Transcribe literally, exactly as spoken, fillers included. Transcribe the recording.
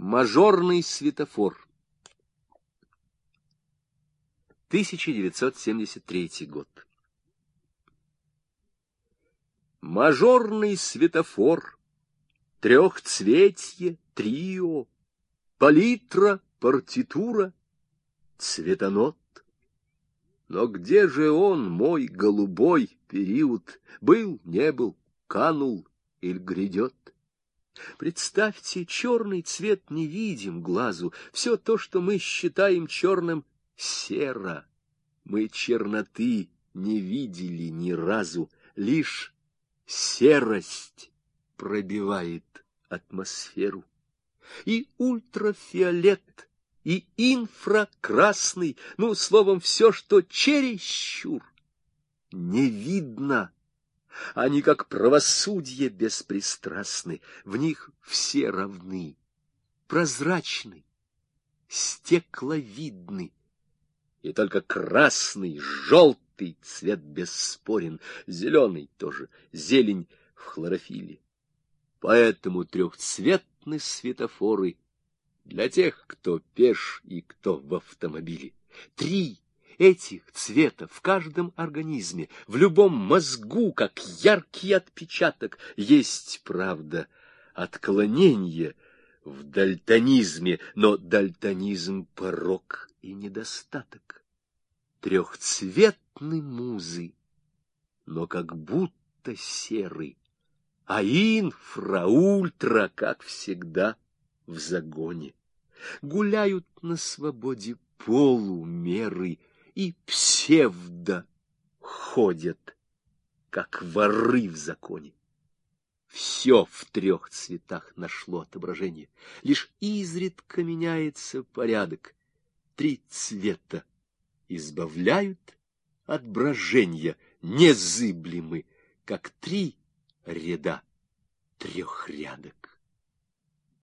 Мажорный светофор. тысяча девятьсот семьдесят третий год. Мажорный светофор, трехцветье, трио, палитра, партитура, цветонот. Но где же он, мой голубой период? Был, не был, канул или грядет? Представьте, черный цвет невидим глазу. Все то, что мы считаем черным, серо. Мы черноты не видели ни разу. Лишь серость пробивает атмосферу. И ультрафиолет, и инфракрасный, ну, словом, все, что чересчур, не видно. Они, как правосудие, беспристрастны, в них все равны, прозрачны, стекловидны. И только красный, желтый цвет бесспорен, зеленый тоже, зелень в хлорофилле. Поэтому трехцветны светофоры для тех, кто пеш и кто в автомобиле. Три этих цвета в каждом организме, в любом мозгу, как яркий отпечаток, есть, правда, отклонение в дальтонизме, но дальтонизм — порок и недостаток. Трехцветны музы, но как будто серы, а инфра, ультра, как всегда, в загоне. Гуляют на свободе полумеры, и псевдо ходят, как воры в законе. Все в трех цветах нашло отображение. Лишь изредка меняется порядок. Три цвета избавляют от брожения, незыблемы, как три ряда трехрядок.